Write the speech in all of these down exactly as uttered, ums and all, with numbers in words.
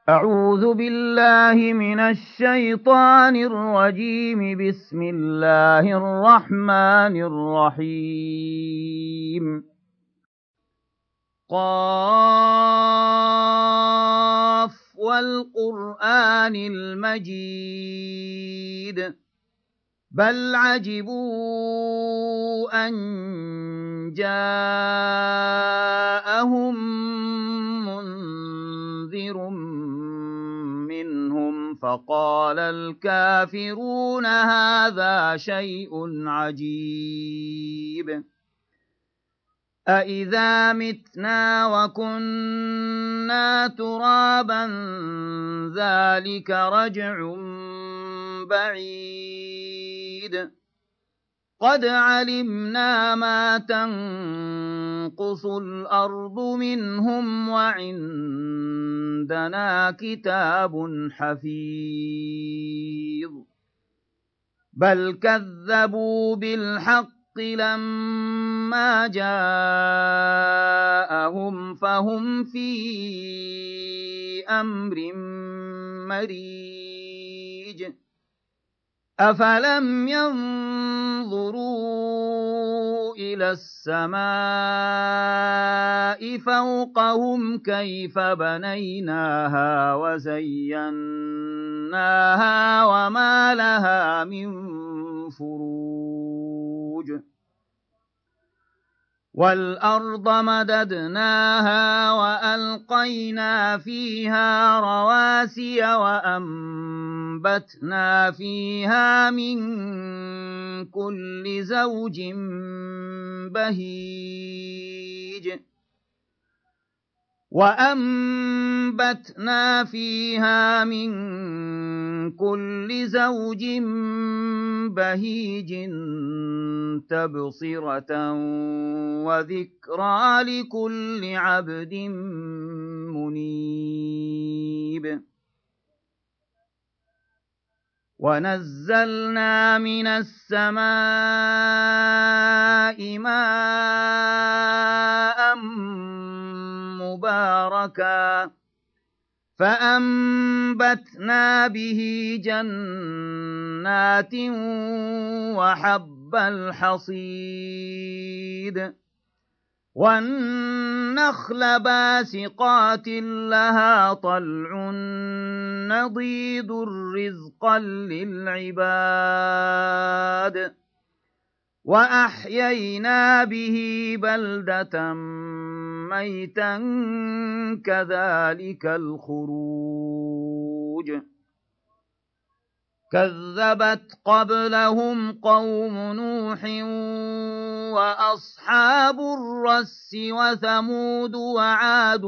أعوذ بالله من الشيطان الرجيم. بسم الله الرحمن الرحيم. قاف والقرآن المجيد بل عجبوا أن جاءهم منذر منهم فقال الكافرون هذا شيء عجيب أإذا متنا وكنا ترابا ذلك رجع بعيد قد علمنا ما تنقص الأرض منهم وعندنا كتاب حفيظ بل كذبوا بالحق لما جاءهم فهم في أمر مريج أفلم ينظروا إلى السماء فوقهم كيف بنيناها وزيناها وما لها من فروج والأرض مددناها وألقينا فيها رواسي وأنبتنا فيها من كل زوج بهيج وأنبتنا فيها من كل زوج بهيج تبصرة وذكرى لكل عبد منيب ونزلنا من السماء ماء مباركا فأنبتنا به جنات وحب الحصيد والنخل باسقات لها طلع نضيد رزقا للعباد وأحيينا به بلدة ميتا كذلك الخروج كذبت قبلهم قوم نوح وأصحاب الرس وثمود وعاد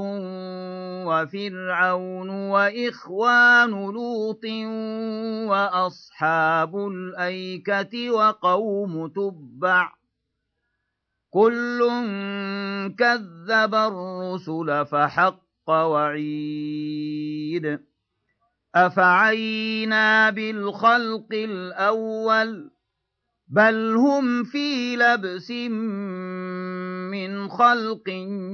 وفرعون وإخوان لوط وأصحاب الأيكة وقوم تبع كل كذب الرسل فحق وعيد أفعينا بالخلق الأول بل هم في لبس من خلق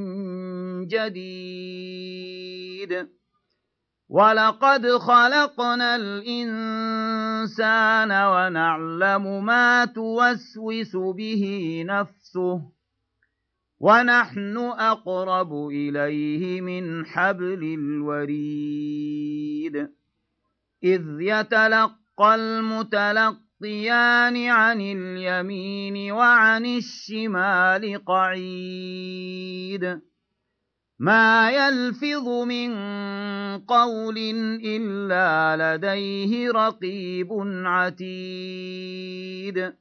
جديد ولقد خلقنا الإنسان ونعلم ما توسوس به نفسه ونحن أقرب إليه من حبل الوريد إذ يتلقى المتلقيان عن اليمين وعن الشمال قعيد ما يلفظ من قول إلا لديه رقيب عتيد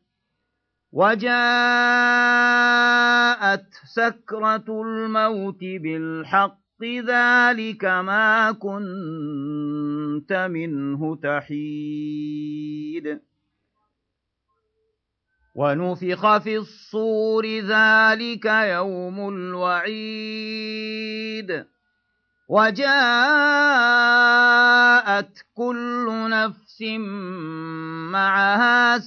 وجاءت سكرة الموت بالحق ذلك ما كنت منه تحيد ونفخ في الصور ذلك يوم الوعيد وجاءت كل نفس معها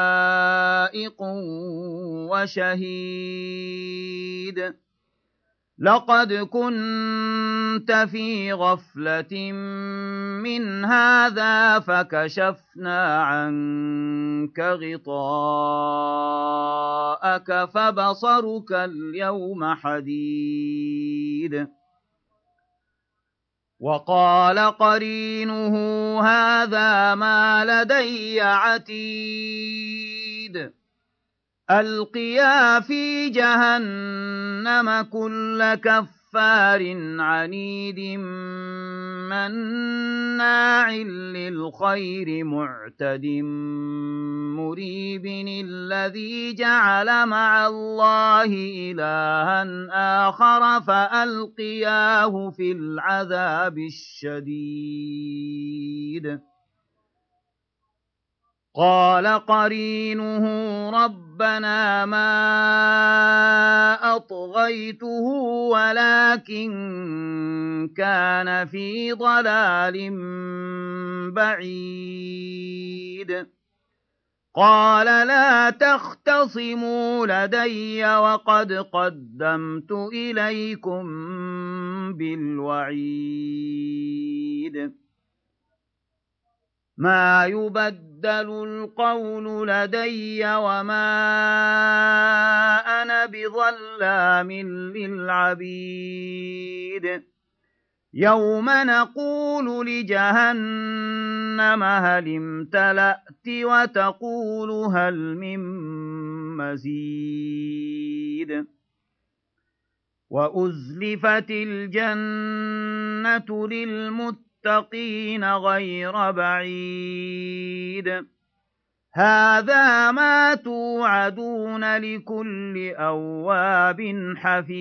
سائق وشهيد لقد كنت في غفلة من هذا فكشفنا عنك غطاءك فبصرك اليوم حديد وقال قرينه هذا ما لدي عتيد ألقيا في جهنم كل كفار عنيد مناع للخير معتد مريب الذي جعل مع الله إلها آخر فألقياه في العذاب الشديد قال قرينه ربنا ما أطغيته ولكن كان في ضلال بعيد قال لا تختصموا لدي وقد قدمت إليكم بالوعيد ما يبدل القول لدي وما أنا بظلام للعبيد يوم نقول لجهنم هل امتلأت وتقول هل من مزيد وأزلفت الجنة للمتقين المتقين غير بعيد هذا ما توعدون لكل أواب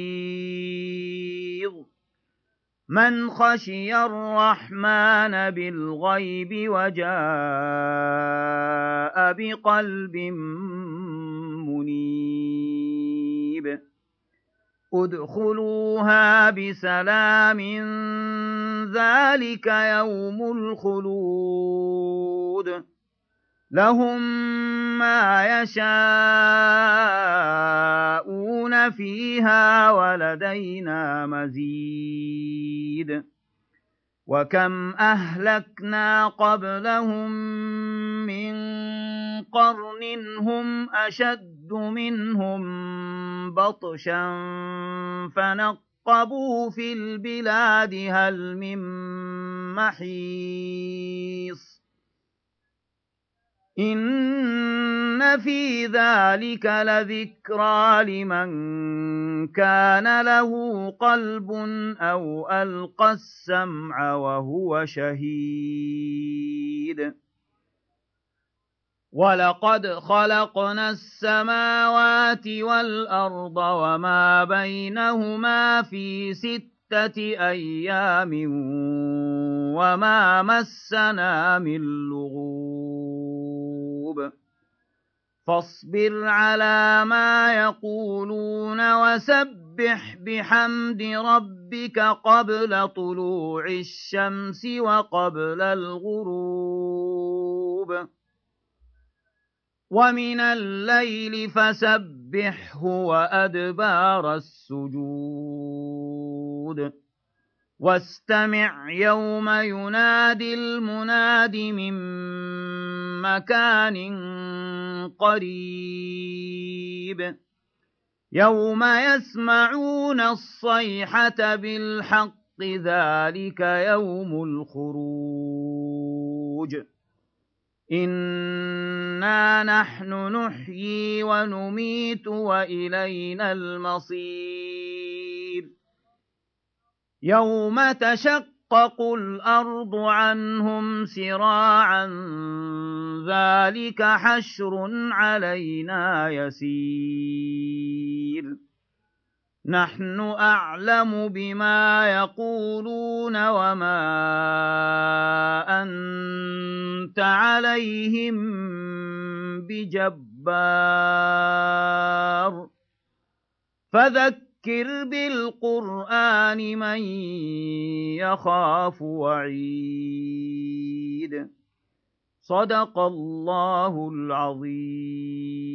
حفيظ من خشي الرحمن بالغيب وجاء بقلب منيب ادخلوها بسلام ذلك يوم الخلود لهم ما يشاءون فيها ولدينا مزيد وكم أهلكنا قبلهم من قرن هم أشد منهم بطشا فنقبوا في البلاد هل من محيص إن في ذلك لذكرى لمن كان له قلب أو ألقى السمع وهو شهيد ولقد خلقنا السماوات والأرض وما بينهما في ستة أيام وما مسنا من لغوب فاصبر على ما يقولون وسبح بحمد ربك قبل طلوع الشمس وقبل الغروب ومن الليل فسبحه وأدبار السجود واستمع يوم ينادي المناد من مكان قريب يوم يسمعون الصيحة بالحق ذلك يوم الخروج إنا نحن نحيي ونميت وإلينا المصير يوم تشقق الأرض عنهم سراعا ذلك حشر علينا يسير نحن أعلم بما يقولون وما أنت عليهم بجبار فذكر بالقرآن من يخاف وعيد صدق الله العظيم.